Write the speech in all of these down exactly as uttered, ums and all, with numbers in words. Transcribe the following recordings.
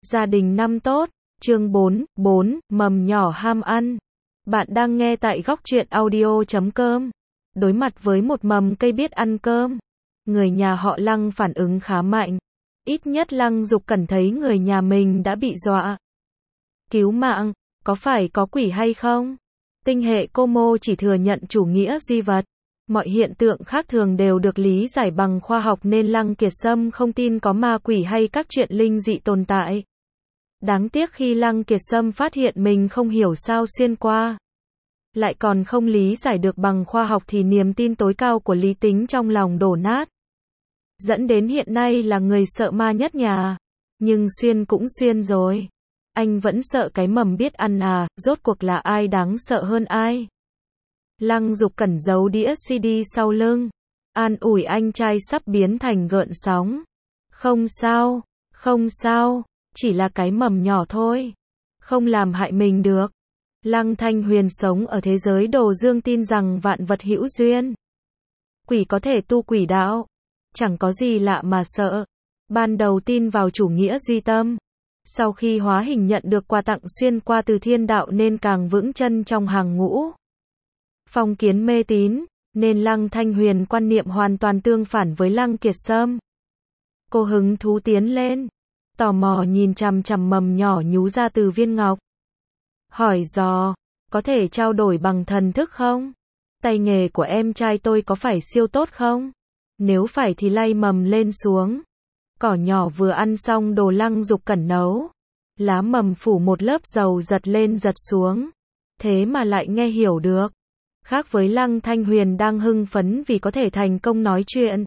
Gia đình năm tốt, chương bốn, bốn, mầm nhỏ ham ăn. Bạn đang nghe tại góc truyện audio chấm com. Đối mặt với một mầm cây biết ăn cơm, người nhà họ Lăng phản ứng khá mạnh. Ít nhất Lăng Dục Cẩn thấy người nhà mình đã bị dọa. Cứu mạng, có phải có quỷ hay không? Tinh hệ Como chỉ thừa nhận chủ nghĩa duy vật. Mọi hiện tượng khác thường đều được lý giải bằng khoa học nên Lăng Kiệt Sâm không tin có ma quỷ hay các chuyện linh dị tồn tại. Đáng tiếc khi Lăng Kiệt Sâm phát hiện mình không hiểu sao xuyên qua, lại còn không lý giải được bằng khoa học thì niềm tin tối cao của lý tính trong lòng đổ nát. Dẫn đến hiện nay là người sợ ma nhất nhà. Nhưng xuyên cũng xuyên rồi. Anh vẫn sợ cái mầm biết ăn à, rốt cuộc là ai đáng sợ hơn ai? Lăng Dục Cẩn giấu đĩa xê đê sau lưng, an ủi anh trai sắp biến thành gợn sóng. Không sao, không sao, chỉ là cái mầm nhỏ thôi. Không làm hại mình được. Lăng Thanh Huyền sống ở thế giới đồ dương tin rằng vạn vật hữu duyên. Quỷ có thể tu quỷ đạo. Chẳng có gì lạ mà sợ. Ban đầu tin vào chủ nghĩa duy tâm. Sau khi hóa hình nhận được quà tặng xuyên qua từ thiên đạo nên càng vững chân trong hàng ngũ. Phong kiến mê tín, nên Lăng Thanh Huyền quan niệm hoàn toàn tương phản với Lăng Kiệt Sâm. Cô hứng thú tiến lên, tò mò nhìn chằm chằm mầm nhỏ nhú ra từ viên ngọc. Hỏi dò, có thể trao đổi bằng thần thức không? Tay nghề của em trai tôi có phải siêu tốt không? Nếu phải thì lay mầm lên xuống. Cỏ nhỏ vừa ăn xong đồ Lăng Dục Cẩn nấu. Lá mầm phủ một lớp dầu giật lên giật xuống. Thế mà lại nghe hiểu được. Khác với Lăng Thanh Huyền đang hưng phấn vì có thể thành công nói chuyện.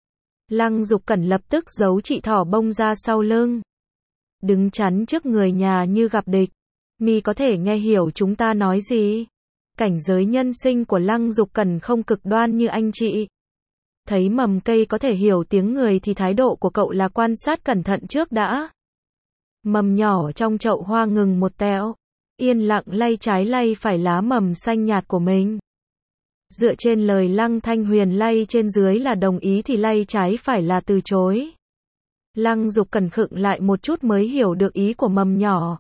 Lăng Dục Cẩn lập tức giấu chị thỏ bông ra sau lưng. Đứng chắn trước người nhà như gặp địch. Mi có thể nghe hiểu chúng ta nói gì? Cảnh giới nhân sinh của Lăng Dục Cẩn không cực đoan như anh chị. Thấy mầm cây có thể hiểu tiếng người thì thái độ của cậu là quan sát cẩn thận trước đã. Mầm nhỏ trong chậu hoa ngừng một tẹo. Yên lặng lay trái lay phải lá mầm xanh nhạt của mình. Dựa trên lời Lăng Thanh Huyền lay trên dưới là đồng ý thì lay trái phải là từ chối. Lăng Dục Cẩn khựng lại một chút mới hiểu được ý của mầm nhỏ.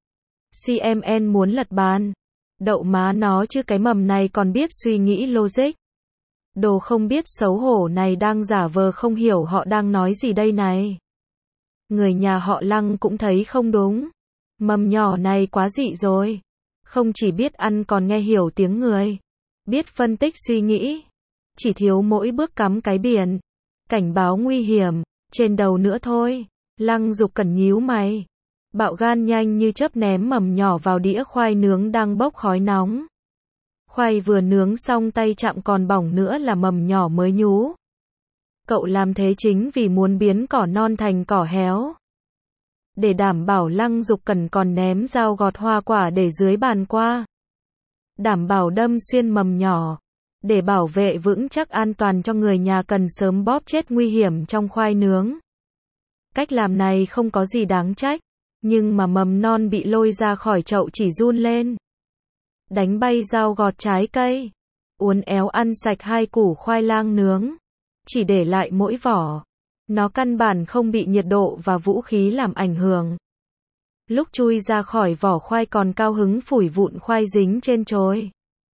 xê em en muốn lật bàn. Đậu má nó chứ cái mầm này còn biết suy nghĩ logic. Đồ không biết xấu hổ này đang giả vờ không hiểu họ đang nói gì đây này. Người nhà họ Lăng cũng thấy không đúng. Mầm nhỏ này quá dị rồi. Không chỉ biết ăn còn nghe hiểu tiếng người. Biết phân tích suy nghĩ. Chỉ thiếu mỗi bước cắm cái biển. Cảnh báo nguy hiểm. Trên đầu nữa thôi. Lăng Dục Cẩn nhíu mày. Bạo gan nhanh như chớp ném mầm nhỏ vào đĩa khoai nướng đang bốc khói nóng. Khoai vừa nướng xong tay chạm còn bỏng nữa là mầm nhỏ mới nhú. Cậu làm thế chính vì muốn biến cỏ non thành cỏ héo. Để đảm bảo Lăng Dục Cẩn còn ném dao gọt hoa quả để dưới bàn qua. Đảm bảo đâm xuyên mầm nhỏ. Để bảo vệ vững chắc an toàn cho người nhà cần sớm bóp chết nguy hiểm trong khoai nướng. Cách làm này không có gì đáng trách. Nhưng mà mầm non bị lôi ra khỏi chậu chỉ run lên. Đánh bay dao gọt trái cây. Uốn éo ăn sạch hai củ khoai lang nướng. Chỉ để lại mỗi vỏ. Nó căn bản không bị nhiệt độ và vũ khí làm ảnh hưởng. Lúc chui ra khỏi vỏ khoai còn cao hứng phủi vụn khoai dính trên chồi.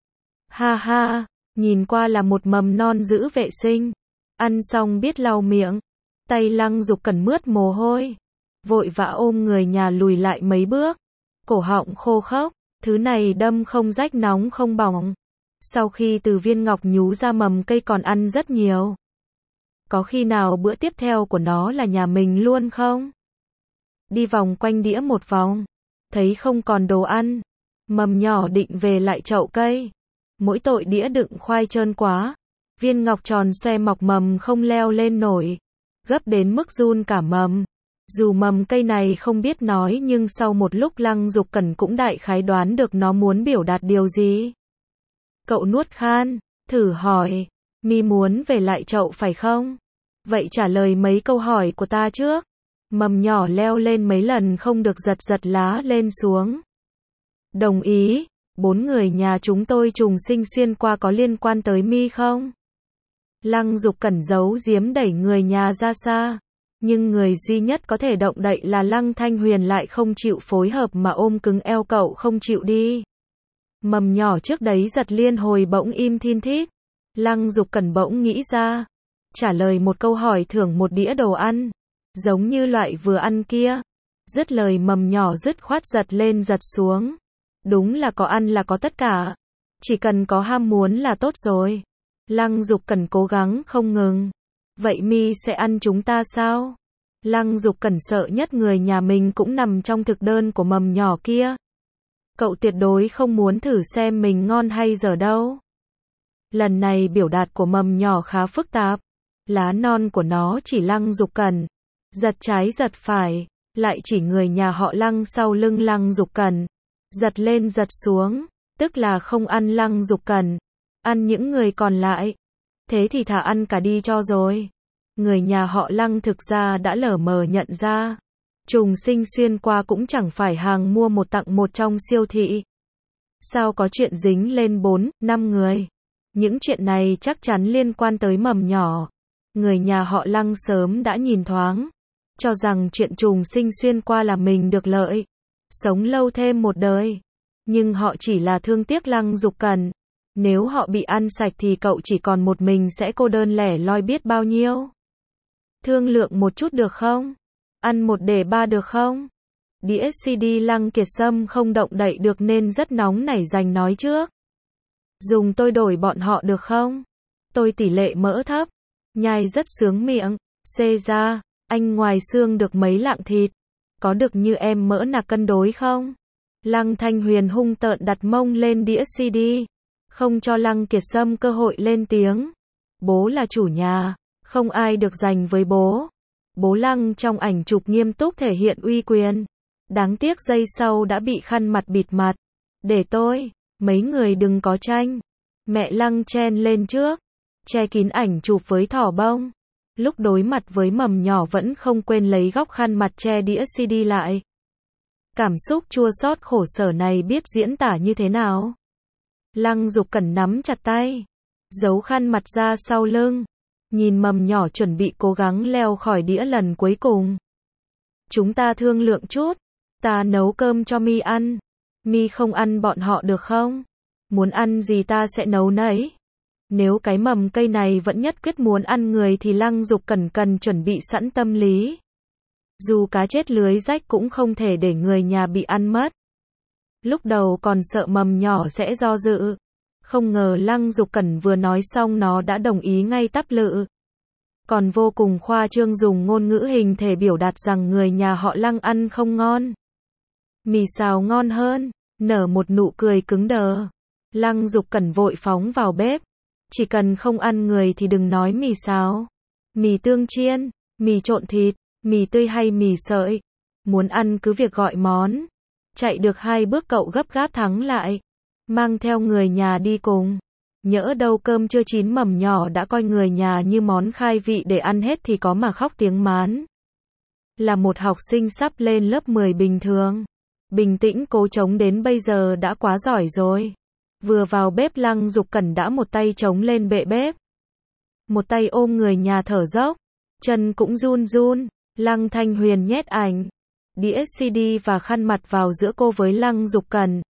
Ha ha, nhìn qua là một mầm non giữ vệ sinh. Ăn xong biết lau miệng. Tay Lăng Dục Cẩn mướt mồ hôi. Vội vã ôm người nhà lùi lại mấy bước. Cổ họng khô khốc. Thứ này đâm không rách nóng không bỏng. Sau khi từ viên ngọc nhú ra mầm cây còn ăn rất nhiều. Có khi nào bữa tiếp theo của nó là nhà mình luôn không? Đi vòng quanh đĩa một vòng. Thấy không còn đồ ăn. Mầm nhỏ định về lại chậu cây. Mỗi tội đĩa đựng khoai trơn quá. Viên ngọc tròn xoe mọc mầm không leo lên nổi. Gấp đến mức run cả mầm. Dù mầm cây này không biết nói nhưng sau một lúc Lăng Dục Cẩn cũng đại khái đoán được nó muốn biểu đạt điều gì. Cậu nuốt khan, thử hỏi, mi muốn về lại chậu phải không? Vậy trả lời mấy câu hỏi của ta trước. Mầm nhỏ leo lên mấy lần không được giật giật lá lên xuống. Đồng ý, bốn người nhà chúng tôi trùng sinh xuyên qua có liên quan tới mi không? Lăng Dục Cẩn giấu giếm đẩy người nhà ra xa. Nhưng người duy nhất có thể động đậy là Lăng Thanh Huyền lại không chịu phối hợp mà ôm cứng eo cậu không chịu đi. Mầm nhỏ trước đấy giật liên hồi bỗng im thin thít. Lăng Dục Cẩn bỗng nghĩ ra. Trả lời một câu hỏi thưởng một đĩa đồ ăn. Giống như loại vừa ăn kia. Dứt lời mầm nhỏ dứt khoát giật lên giật xuống. Đúng là có ăn là có tất cả. Chỉ cần có ham muốn là tốt rồi. Lăng Dục Cẩn cố gắng không ngừng. Vậy mi sẽ ăn chúng ta sao? Lăng Dục Cẩn sợ nhất người nhà mình cũng nằm trong thực đơn của mầm nhỏ kia. Cậu tuyệt đối không muốn thử xem mình ngon hay dở đâu. Lần này biểu đạt của mầm nhỏ khá phức tạp. Lá non của nó chỉ Lăng Dục Cẩn. Giật trái giật phải. Lại chỉ người nhà họ Lăng sau lưng Lăng Dục Cẩn. Giật lên giật xuống. Tức là không ăn Lăng Dục Cẩn. Ăn những người còn lại. Thế thì thả ăn cả đi cho rồi. Người nhà họ Lăng thực ra đã lờ mờ nhận ra. Trùng Sinh xuyên qua cũng chẳng phải hàng mua một tặng một trong siêu thị. Sao có chuyện dính lên bốn, năm người. Những chuyện này chắc chắn liên quan tới mầm nhỏ. Người nhà họ Lăng sớm đã nhìn thoáng. Cho rằng chuyện Trùng Sinh xuyên qua là mình được lợi. Sống lâu thêm một đời. Nhưng họ chỉ là thương tiếc Lăng Dục Cẩn. Nếu họ bị ăn sạch thì cậu chỉ còn một mình sẽ cô đơn lẻ loi biết bao nhiêu. Thương lượng một chút được không? Ăn một để ba được không? Đĩa xê đê Lăng Kiệt Sâm không động đậy được nên rất nóng nảy giành nói trước. Dùng tôi đổi bọn họ được không? Tôi tỷ lệ mỡ thấp. Nhai rất sướng miệng. Xê ra, anh ngoài xương được mấy lạng thịt. Có được như em mỡ nạc cân đối không? Lăng Thanh Huyền hung tợn đặt mông lên đĩa xê đê. Không cho Lăng Kiệt Sâm cơ hội lên tiếng. Bố là chủ nhà. Không ai được giành với bố. Bố Lăng trong ảnh chụp nghiêm túc thể hiện uy quyền. Đáng tiếc giây sau đã bị khăn mặt bịt mặt. Để tôi, mấy người đừng có tranh. Mẹ Lăng chen lên trước. Che kín ảnh chụp với thỏ bông. Lúc đối mặt với mầm nhỏ vẫn không quên lấy góc khăn mặt che đĩa xê đê lại. Cảm xúc chua xót khổ sở này biết diễn tả như thế nào. Lăng Dục Cẩn nắm chặt tay. Giấu khăn mặt ra sau lưng. Nhìn mầm nhỏ chuẩn bị cố gắng leo khỏi đĩa lần cuối cùng. Chúng ta thương lượng chút. Ta nấu cơm cho mi ăn. Mi không ăn bọn họ được không? Muốn ăn gì ta sẽ nấu nấy. Nếu cái mầm cây này vẫn nhất quyết muốn ăn người thì Lăng Dục Cẩn cần chuẩn bị sẵn tâm lý. Dù cá chết lưới rách cũng không thể để người nhà bị ăn mất. Lúc đầu còn sợ mầm nhỏ sẽ do dự. Không ngờ Lăng Dục Cẩn vừa nói xong nó đã đồng ý ngay tắp lự. Còn vô cùng khoa trương dùng ngôn ngữ hình thể biểu đạt rằng người nhà họ Lăng ăn không ngon. Mì xào ngon hơn. Nở một nụ cười cứng đờ. Lăng Dục Cẩn vội phóng vào bếp. Chỉ cần không ăn người thì đừng nói mì xào. Mì tương chiên, mì trộn thịt, mì tươi hay mì sợi. Muốn ăn cứ việc gọi món. Chạy được hai bước cậu gấp gáp thắng lại. Mang theo người nhà đi cùng. Nhỡ đâu cơm chưa chín mầm nhỏ đã coi người nhà như món khai vị để ăn hết thì có mà khóc tiếng mán. Là một học sinh sắp lên lớp mười bình thường. Bình tĩnh cố chống đến bây giờ đã quá giỏi rồi. Vừa vào bếp Lăng Dục Cẩn đã một tay chống lên bệ bếp. Một tay ôm người nhà thở dốc. Chân cũng run run. Lăng Thanh Huyền nhét ảnh. Đĩa xê đê và khăn mặt vào giữa cô với Lăng Dục Cẩn.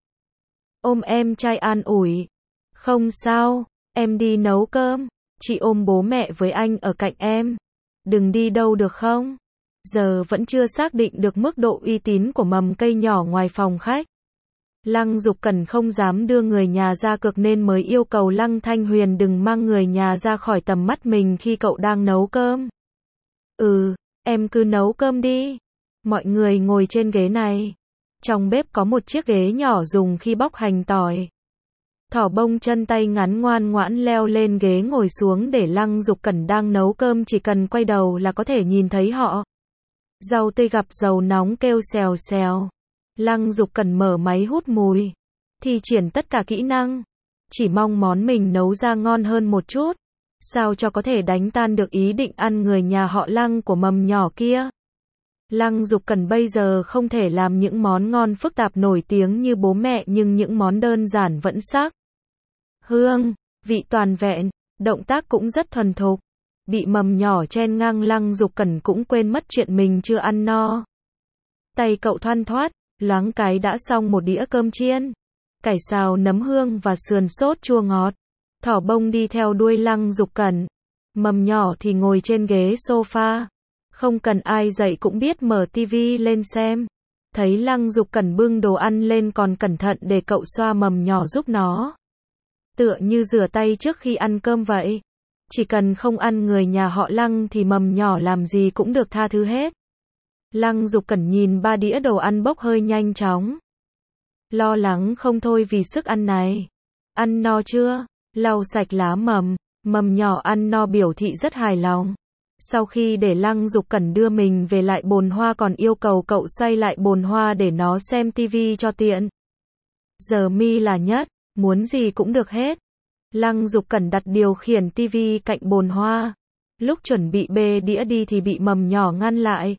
Ôm em trai an ủi. Không sao, em đi nấu cơm. Chị ôm bố mẹ với anh ở cạnh em. Đừng đi đâu được không? Giờ vẫn chưa xác định được mức độ uy tín của mầm cây nhỏ ngoài phòng khách. Lăng Dục Cẩn không dám đưa người nhà ra cược nên mới yêu cầu Lăng Thanh Huyền đừng mang người nhà ra khỏi tầm mắt mình khi cậu đang nấu cơm. Ừ, em cứ nấu cơm đi. Mọi người ngồi trên ghế này. Trong bếp có một chiếc ghế nhỏ dùng khi bóc hành tỏi. Thỏ bông chân tay ngắn ngoan ngoãn leo lên ghế ngồi xuống để Lăng Dục Cẩn đang nấu cơm chỉ cần quay đầu là có thể nhìn thấy họ. Rau tây gặp dầu nóng kêu xèo xèo. Lăng Dục Cẩn mở máy hút mùi. Thi triển tất cả kỹ năng. Chỉ mong món mình nấu ra ngon hơn một chút. Sao cho có thể đánh tan được ý định ăn người nhà họ Lăng của mầm nhỏ kia. Lăng Dục Cẩn bây giờ không thể làm những món ngon phức tạp nổi tiếng như bố mẹ nhưng những món đơn giản vẫn sắc. Hương, vị toàn vẹn, động tác cũng rất thuần thục. Bị mầm nhỏ chen ngang, Lăng Dục Cẩn cũng quên mất chuyện mình chưa ăn no. Tay cậu thoăn thoắt, loáng cái đã xong một đĩa cơm chiên, cải xào nấm hương và sườn sốt chua ngọt. Thỏ Bông đi theo đuôi Lăng Dục Cẩn. Mầm nhỏ thì ngồi trên ghế sofa. Không cần ai dạy cũng biết mở tivi lên xem. Thấy Lăng Dục Cẩn bưng đồ ăn lên còn cẩn thận để cậu xoa mầm nhỏ giúp nó. Tựa như rửa tay trước khi ăn cơm vậy. Chỉ cần không ăn người nhà họ Lăng thì mầm nhỏ làm gì cũng được tha thứ hết. Lăng Dục Cẩn nhìn ba đĩa đồ ăn bốc hơi nhanh chóng. Lo lắng không thôi vì sức ăn này. Ăn no chưa? Lau sạch lá mầm. Mầm nhỏ ăn no biểu thị rất hài lòng. Sau khi để Lăng Dục Cẩn đưa mình về lại bồn hoa còn yêu cầu cậu xoay lại bồn hoa để nó xem tivi cho tiện. Giờ mi là nhất, muốn gì cũng được hết. Lăng Dục Cẩn đặt điều khiển tivi cạnh bồn hoa. Lúc chuẩn bị bê đĩa đi thì bị mầm nhỏ ngăn lại.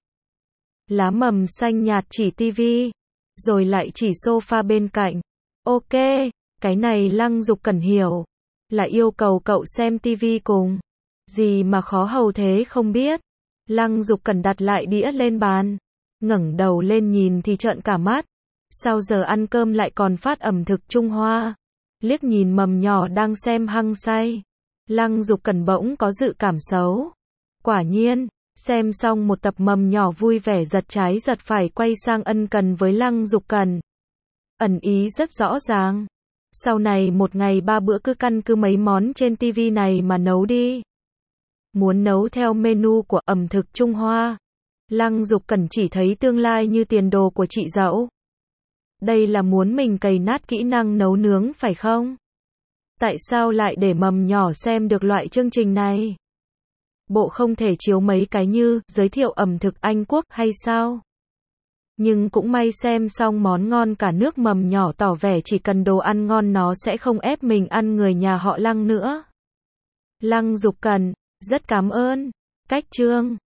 Lá mầm xanh nhạt chỉ tivi, rồi lại chỉ sofa bên cạnh. Ok, cái này Lăng Dục Cẩn hiểu. Là yêu cầu cậu xem tivi cùng. Gì mà khó hầu thế không biết. Lăng Dục Cẩn đặt lại đĩa lên bàn. Ngẩng đầu lên nhìn thì trợn cả mắt. Sau giờ ăn cơm lại còn phát ẩm thực Trung Hoa. Liếc nhìn mầm nhỏ đang xem hăng say. Lăng Dục Cẩn bỗng có dự cảm xấu. Quả nhiên, xem xong một tập mầm nhỏ vui vẻ giật trái giật phải quay sang ân cần với Lăng Dục Cẩn. Ẩn ý rất rõ ràng. Sau này một ngày ba bữa cứ căn cứ mấy món trên tivi này mà nấu đi. Muốn nấu theo menu của ẩm thực Trung Hoa. Lăng Dục Cẩn chỉ thấy tương lai như tiền đồ của chị dẫu. Đây là muốn mình cày nát kỹ năng nấu nướng phải không? Tại sao lại để mầm nhỏ xem được loại chương trình này? Bộ không thể chiếu mấy cái như giới thiệu ẩm thực Anh Quốc hay sao? Nhưng cũng may xem xong món ngon cả nước mầm nhỏ tỏ vẻ chỉ cần đồ ăn ngon nó sẽ không ép mình ăn người nhà họ Lăng nữa. Lăng Dục Cẩn, rất cảm ơn. Cách chương